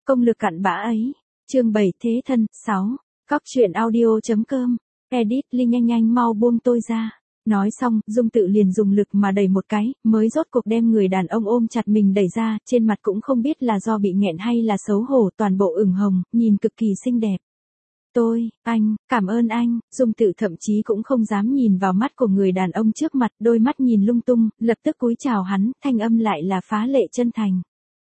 Công lực cặn bã ấy. Chương 7 Thế thân. 6. Cóc truyện audio.com. Edit Linh nhanh nhanh mau buông tôi ra. Nói xong, Dung Tự liền dùng lực mà đẩy một cái, mới rốt cuộc đem người đàn ông ôm chặt mình đẩy ra, trên mặt cũng không biết là do bị nghẹn hay là xấu hổ, toàn bộ ửng hồng, nhìn cực kỳ xinh đẹp. Anh, cảm ơn anh. Dung Tự thậm chí cũng không dám nhìn vào mắt của người đàn ông trước mặt, đôi mắt nhìn lung tung, lập tức cúi chào hắn, thanh âm lại là phá lệ chân thành.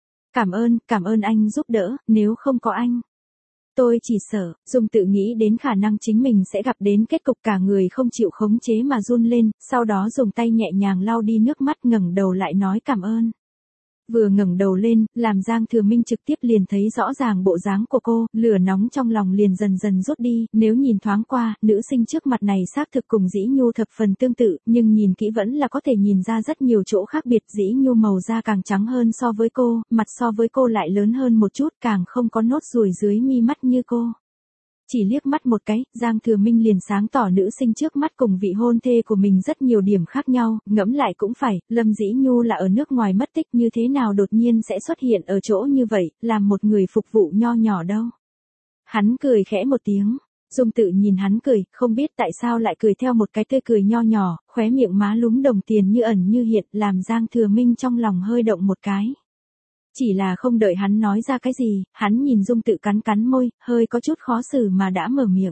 Cảm ơn anh giúp đỡ, nếu không có anh. Tôi chỉ sợ. Dung Tự nghĩ đến khả năng chính mình sẽ gặp đến kết cục cả người không chịu khống chế mà run lên, sau đó dùng tay nhẹ nhàng lau đi nước mắt, ngẩng đầu lại nói cảm ơn. Vừa ngẩng đầu lên, làm Giang Thừa Minh trực tiếp liền thấy rõ ràng bộ dáng của cô, lửa nóng trong lòng liền dần dần rút đi, nếu nhìn thoáng qua, nữ sinh trước mặt này xác thực cùng Dĩ Nhu thập phần tương tự, nhưng nhìn kỹ vẫn là có thể nhìn ra rất nhiều chỗ khác biệt. Dĩ Nhu màu da càng trắng hơn so với cô, mặt so với cô lại lớn hơn một chút, càng không có nốt ruồi dưới mi mắt như cô. Chỉ liếc mắt một cái, Giang Thừa Minh liền sáng tỏ nữ sinh trước mắt cùng vị hôn thê của mình rất nhiều điểm khác nhau, ngẫm lại cũng phải, Lâm Dĩ Nhu là ở nước ngoài mất tích, như thế nào đột nhiên sẽ xuất hiện ở chỗ như vậy, làm một người phục vụ nho nhỏ đâu. Hắn cười khẽ một tiếng, Dung Tự nhìn hắn cười, không biết tại sao lại cười theo một cái tươi cười nho nhỏ, khóe miệng má lúm đồng tiền như ẩn như hiện, làm Giang Thừa Minh trong lòng hơi động một cái. Chỉ là không đợi hắn nói ra cái gì, hắn nhìn Dung Tự cắn môi, hơi có chút khó xử mà đã mở miệng.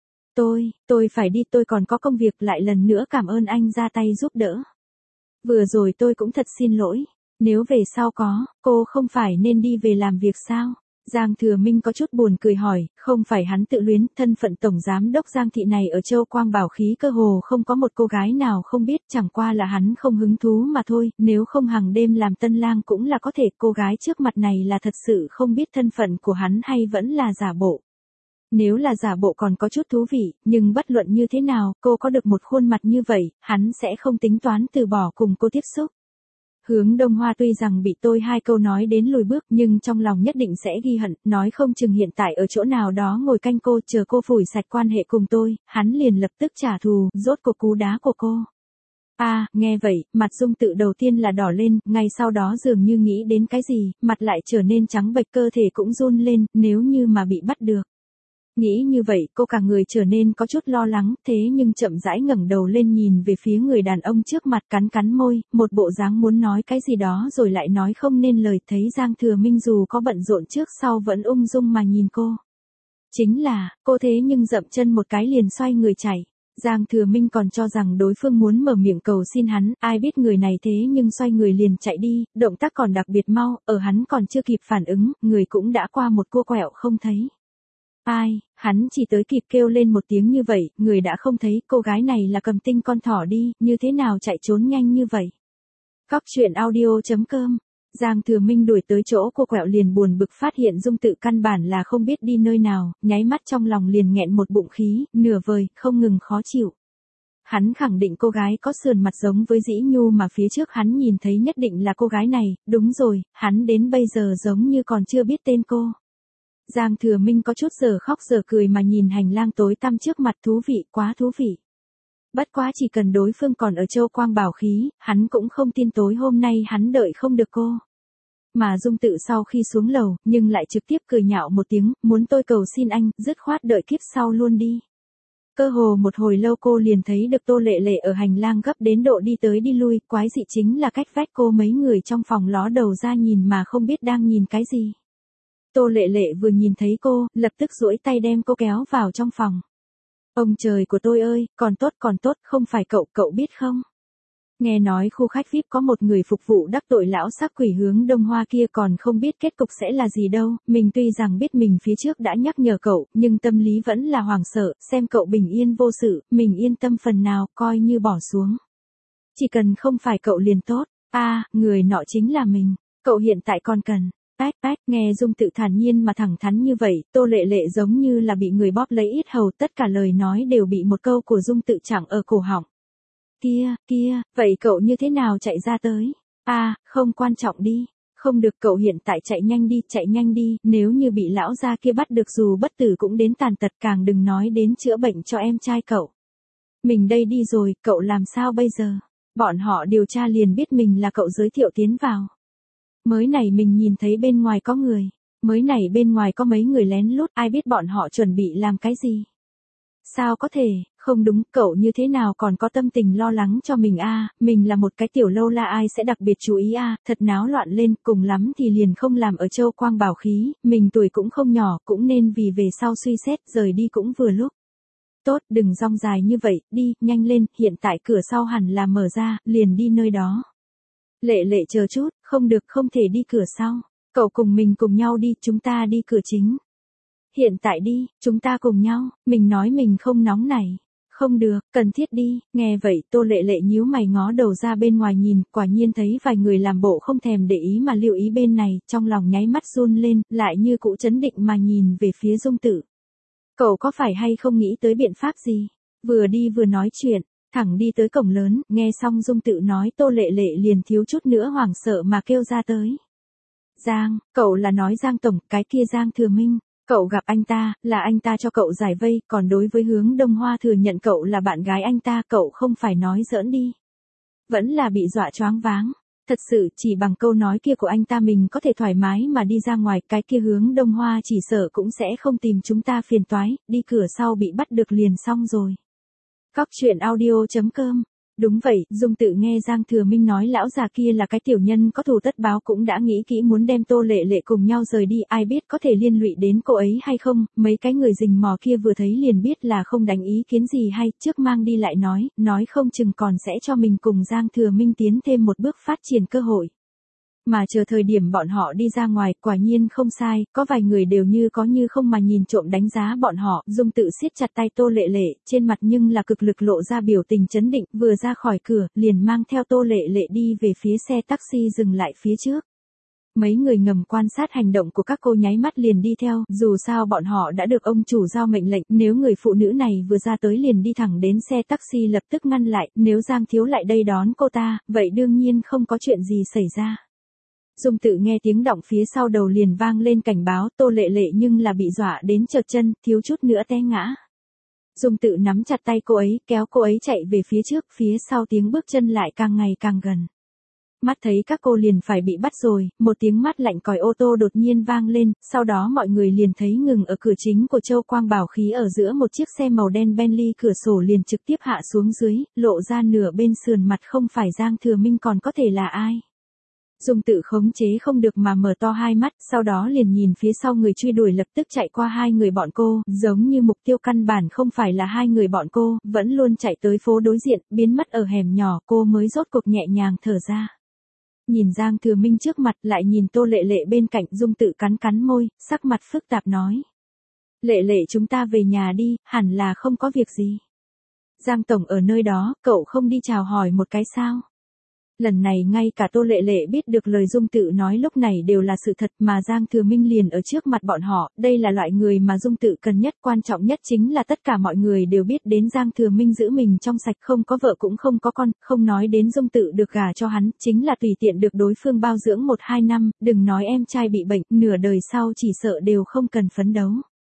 Tôi phải đi, tôi còn có công việc, lại lần nữa cảm ơn anh ra tay giúp đỡ. Vừa rồi tôi cũng thật xin lỗi, nếu về sau cô không phải nên đi về làm việc sao? Giang Thừa Minh có chút buồn cười hỏi, không phải hắn tự luyến, thân phận tổng giám đốc Giang thị này ở Châu Quang Bảo Khí cơ hồ không có một cô gái nào không biết, chẳng qua là hắn không hứng thú mà thôi, nếu không hàng đêm làm tân lang cũng là có thể. Cô gái trước mặt này là thật sự không biết thân phận của hắn hay vẫn là giả bộ. Nếu là giả bộ còn có chút thú vị, nhưng bất luận như thế nào, cô có được một khuôn mặt như vậy, hắn sẽ không tính toán từ bỏ cùng cô tiếp xúc. Hướng Đông Hoa tuy rằng bị tôi hai câu nói đến lùi bước, nhưng trong lòng nhất định sẽ ghi hận, nói không chừng hiện tại ở chỗ nào đó ngồi canh cô, chờ cô phủi sạch quan hệ cùng tôi, hắn liền lập tức trả thù, rốt cuộc cú đá của cô. Nghe vậy, mặt Dung Tự đầu tiên là đỏ lên, ngay sau đó dường như nghĩ đến cái gì, mặt lại trở nên trắng bệch, cơ thể cũng run lên, nếu như mà bị bắt được. Nghĩ như vậy, cô cả người trở nên có chút lo lắng, thế nhưng chậm rãi ngẩng đầu lên nhìn về phía người đàn ông trước mặt, cắn môi, một bộ dáng muốn nói cái gì đó rồi lại nói không nên lời, thấy Giang Thừa Minh dù có bận rộn trước sau vẫn ung dung mà nhìn cô. Chính là, cô thế nhưng dậm chân một cái liền xoay người chạy. Giang Thừa Minh còn cho rằng đối phương muốn mở miệng cầu xin hắn, ai biết người này thế nhưng xoay người liền chạy đi, động tác còn đặc biệt mau, ở hắn còn chưa kịp phản ứng, người cũng đã qua một cua quẹo không thấy. Hắn chỉ tới kịp kêu lên một tiếng như vậy, người đã không thấy, cô gái này là cầm tinh con thỏ đi, như thế nào chạy trốn nhanh như vậy. Cóc truyện audio.com. Giang Thừa Minh đuổi tới chỗ cô quẹo liền buồn bực phát hiện Dung Tự căn bản là không biết đi nơi nào, nháy mắt trong lòng liền nghẹn một bụng khí, nửa vời, không ngừng khó chịu. Hắn khẳng định cô gái có sườn mặt giống với Dĩ Nhu mà phía trước hắn nhìn thấy nhất định là cô gái này, đúng rồi, hắn đến bây giờ giống như còn chưa biết tên cô. Giang Thừa Minh có chút giờ khóc giờ cười mà nhìn hành lang tối tăm trước mặt, thú vị, quá thú vị. Bất quá chỉ cần đối phương còn ở Châu Quang Bảo Khí, hắn cũng không tin tối hôm nay hắn đợi không được cô. Mà Dung Tự sau khi xuống lầu, nhưng lại trực tiếp cười nhạo một tiếng, muốn tôi cầu xin anh, dứt khoát đợi kiếp sau luôn đi. Cơ hồ một hồi lâu cô liền thấy được Tô Lệ Lệ ở hành lang gấp đến độ đi tới đi lui, quái dị chính là cách vách cô mấy người trong phòng ló đầu ra nhìn mà không biết đang nhìn cái gì. Tô Lệ Lệ vừa nhìn thấy cô, lập tức duỗi tay đem cô kéo vào trong phòng. Ông trời của tôi ơi, còn tốt, không phải cậu biết không? Nghe nói khu khách VIP có một người phục vụ đắc tội lão sắc quỷ Hướng Đông Hoa kia, còn không biết kết cục sẽ là gì đâu, mình tuy rằng biết mình phía trước đã nhắc nhở cậu, nhưng tâm lý vẫn là hoảng sợ, xem cậu bình yên vô sự, mình yên tâm phần nào, coi như bỏ xuống. Chỉ cần không phải cậu liền tốt, người nọ chính là mình, cậu hiện tại còn cần. Nghe Dung Tự thản nhiên mà thẳng thắn như vậy, Tô Lệ Lệ giống như là bị người bóp lấy yết hầu, tất cả lời nói đều bị một câu của Dung Tự chặn ở cổ họng. Kia, vậy cậu như thế nào chạy ra tới? Không quan trọng đi. Không được, cậu hiện tại chạy nhanh đi, nếu như bị lão gia kia bắt được dù bất tử cũng đến tàn tật, càng đừng nói đến chữa bệnh cho em trai cậu. Mình đây đi rồi, cậu làm sao bây giờ? Bọn họ điều tra liền biết mình là cậu giới thiệu tiến vào. Mới này mình nhìn thấy bên ngoài có người. Mới này bên ngoài có mấy người lén lút, ai biết bọn họ chuẩn bị làm cái gì. Sao có thể, không đúng, cậu như thế nào còn có tâm tình lo lắng cho mình a, mình là một cái tiểu lâu la ai sẽ đặc biệt chú ý a, thật náo loạn lên, cùng lắm thì liền không làm ở Châu Quang Bảo Khí, mình tuổi cũng không nhỏ, cũng nên vì về sau suy xét, rời đi cũng vừa lúc. Tốt, đừng rong dài như vậy, đi, nhanh lên, hiện tại cửa sau hẳn là mở ra, liền đi nơi đó. Lệ lệ chờ chút, không được, không thể đi cửa sau. Cậu cùng mình cùng nhau đi, chúng ta đi cửa chính. Hiện tại đi, chúng ta cùng nhau, mình nói mình không nóng này. Không được, cần thiết đi, nghe vậy Tô Lệ Lệ nhíu mày ngó đầu ra bên ngoài nhìn, quả nhiên thấy vài người làm bộ không thèm để ý mà lưu ý bên này, trong lòng nháy mắt run lên, lại như cũ chấn định mà nhìn về phía Dung Tự. Cậu có phải hay không nghĩ tới biện pháp gì? Vừa đi vừa nói chuyện, thẳng đi tới cổng lớn, nghe xong Dung Tự nói Tô Lệ Lệ liền thiếu chút nữa hoảng sợ mà kêu ra tới. Giang, cậu là nói Giang Tổng, cái kia Giang Thừa Minh. Cậu gặp anh ta, là anh ta cho cậu giải vây, còn đối với Hướng Đông Hoa thừa nhận cậu là bạn gái anh ta, cậu không phải nói giỡn đi. Vẫn là bị dọa choáng váng. Thật sự chỉ bằng câu nói kia của anh ta mình có thể thoải mái mà đi ra ngoài, cái kia Hướng Đông Hoa chỉ sợ cũng sẽ không tìm chúng ta phiền toái, đi cửa sau bị bắt được liền xong rồi. Cóc truyện audio.com. Đúng vậy, Dung Tự nghe Giang Thừa Minh nói lão già kia là cái tiểu nhân có thù tất báo cũng đã nghĩ kỹ muốn đem Tô Lệ Lệ cùng nhau rời đi, ai biết có thể liên lụy đến cô ấy hay không, mấy cái người rình mò kia vừa thấy liền biết là không đánh ý kiến gì hay, trước mang đi lại nói không chừng còn sẽ cho mình cùng Giang Thừa Minh tiến thêm một bước phát triển cơ hội. Mà chờ thời điểm bọn họ đi ra ngoài, quả nhiên không sai, có vài người đều như có như không mà nhìn trộm đánh giá bọn họ, Dung Tự siết chặt tay Tô Lệ Lệ, trên mặt nhưng là cực lực lộ ra biểu tình chấn định, vừa ra khỏi cửa, liền mang theo Tô Lệ Lệ đi về phía xe taxi dừng lại phía trước. Mấy người ngầm quan sát hành động của các cô nháy mắt liền đi theo, dù sao bọn họ đã được ông chủ giao mệnh lệnh, nếu người phụ nữ này vừa ra tới liền đi thẳng đến xe taxi lập tức ngăn lại, nếu Giang Thiếu lại đây đón cô ta, vậy đương nhiên không có chuyện gì xảy ra. Dung Tự nghe tiếng động phía sau đầu liền vang lên cảnh báo, Tô Lệ Lệ nhưng là bị dọa đến trợt chân, thiếu chút nữa té ngã. Dung Tự nắm chặt tay cô ấy, kéo cô ấy chạy về phía trước, phía sau tiếng bước chân lại càng ngày càng gần. Mắt thấy các cô liền phải bị bắt rồi, một tiếng mát lạnh còi ô tô đột nhiên vang lên, sau đó mọi người liền thấy ngừng ở cửa chính của Châu Quang Bảo Khí ở giữa một chiếc xe màu đen Bentley, cửa sổ liền trực tiếp hạ xuống dưới, lộ ra nửa bên sườn mặt, không phải Giang Thừa Minh còn có thể là ai. Dung Tự khống chế không được mà mở to hai mắt, sau đó liền nhìn phía sau người truy đuổi lập tức chạy qua hai người bọn cô, giống như mục tiêu căn bản không phải là hai người bọn cô, vẫn luôn chạy tới phố đối diện, biến mất ở hẻm nhỏ, cô mới rốt cuộc nhẹ nhàng thở ra. Nhìn Giang Thừa Minh trước mặt, lại nhìn Tô Lệ Lệ bên cạnh, Dung Tự cắn cắn môi, sắc mặt phức tạp nói. Lệ Lệ, chúng ta về nhà đi, hẳn là không có việc gì. Giang Tổng ở nơi đó, cậu không đi chào hỏi một cái sao? Lần này ngay cả Tô Lệ Lệ biết được lời Dung Tự nói lúc này đều là sự thật, mà Giang Thừa Minh liền ở trước mặt bọn họ, đây là loại người mà Dung Tự cần nhất, quan trọng nhất chính là tất cả mọi người đều biết đến Giang Thừa Minh giữ mình trong sạch, không có vợ cũng không có con, không nói đến Dung Tự được gả cho hắn, chính là tùy tiện được đối phương bao dưỡng 1-2 năm, đừng nói em trai bị bệnh, nửa đời sau chỉ sợ đều không cần phấn đấu.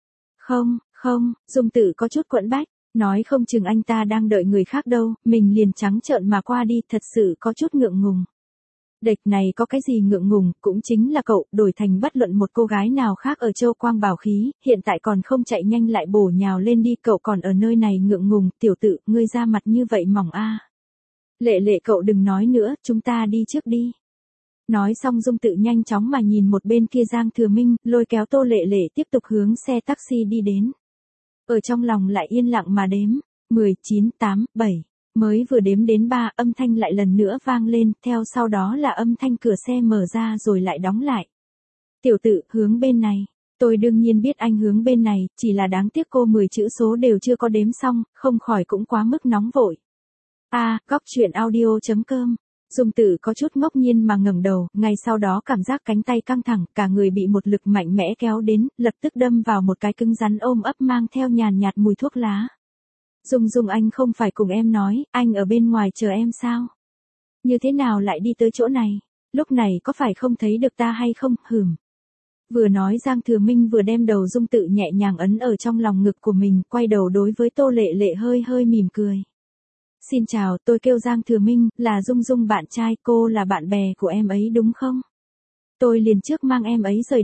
Không, Dung Tự có chút quẫn bách. Nói không chừng anh ta đang đợi người khác đâu, mình liền trắng trợn mà qua đi, thật sự có chút ngượng ngùng. Đệch này có cái gì ngượng ngùng, cũng chính là cậu, đổi thành bất luận một cô gái nào khác ở Châu Quang Bảo Khí, hiện tại còn không chạy nhanh lại bổ nhào lên đi, cậu còn ở nơi này ngượng ngùng, tiểu Tự, ngươi ra mặt như vậy mỏng a. Lệ Lệ, cậu đừng nói nữa, chúng ta đi trước đi. Nói xong Dung Tự nhanh chóng mà nhìn một bên kia Giang Thừa Minh, lôi kéo Tô Lệ Lệ tiếp tục hướng xe taxi đi đến. Ở trong lòng lại yên lặng mà đếm, 10, 9, 8, 7, mới vừa đếm đến 3, âm thanh lại lần nữa vang lên, theo sau đó là âm thanh cửa xe mở ra rồi lại đóng lại. Tiểu Tự, hướng bên này, tôi đương nhiên biết anh hướng bên này, chỉ là đáng tiếc cô 10 chữ số đều chưa có đếm xong, không khỏi cũng quá mức nóng vội. Cóc truyện audio.com. Dung Tự có chút ngốc nhiên mà ngẩng đầu, ngay sau đó cảm giác cánh tay căng thẳng, cả người bị một lực mạnh mẽ kéo đến, lập tức đâm vào một cái cứng rắn ôm ấp mang theo nhàn nhạt mùi thuốc lá. Dung, anh không phải cùng em nói, anh ở bên ngoài chờ em sao? Như thế nào lại đi tới chỗ này? Lúc này có phải không thấy được ta hay không? Vừa nói Giang Thừa Minh vừa đem đầu Dung Tự nhẹ nhàng ấn ở trong lòng ngực của mình, quay đầu đối với Tô Lệ Lệ hơi mỉm cười. Xin chào, tôi kêu Giang Thừa Minh, là Dung bạn trai, cô là bạn bè của em ấy đúng không? Tôi liền trước mang em ấy rời đi.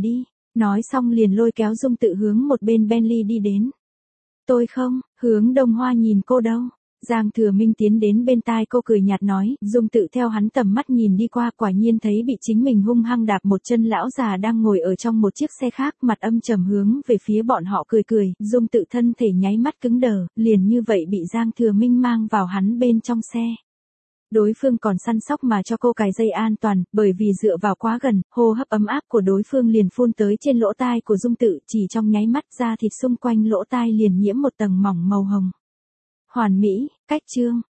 Nói xong liền lôi kéo Dung Tự hướng một bên Bentley đi đến. Tôi không, Hướng Đông Hoa nhìn cô đâu. Giang Thừa Minh tiến đến bên tai cô cười nhạt nói, Dung Tự theo hắn tầm mắt nhìn đi qua, quả nhiên thấy bị chính mình hung hăng đạp một chân lão già đang ngồi ở trong một chiếc xe khác, mặt âm trầm hướng về phía bọn họ cười cười, Dung Tự thân thể nháy mắt cứng đờ, liền như vậy bị Giang Thừa Minh mang vào hắn bên trong xe. Đối phương còn săn sóc mà cho cô cài dây an toàn, bởi vì dựa vào quá gần, hô hấp ấm áp của đối phương liền phun tới trên lỗ tai của Dung Tự, chỉ trong nháy mắt da thịt xung quanh lỗ tai liền nhiễm một tầng mỏng màu hồng. Hoàn mỹ, cách chương.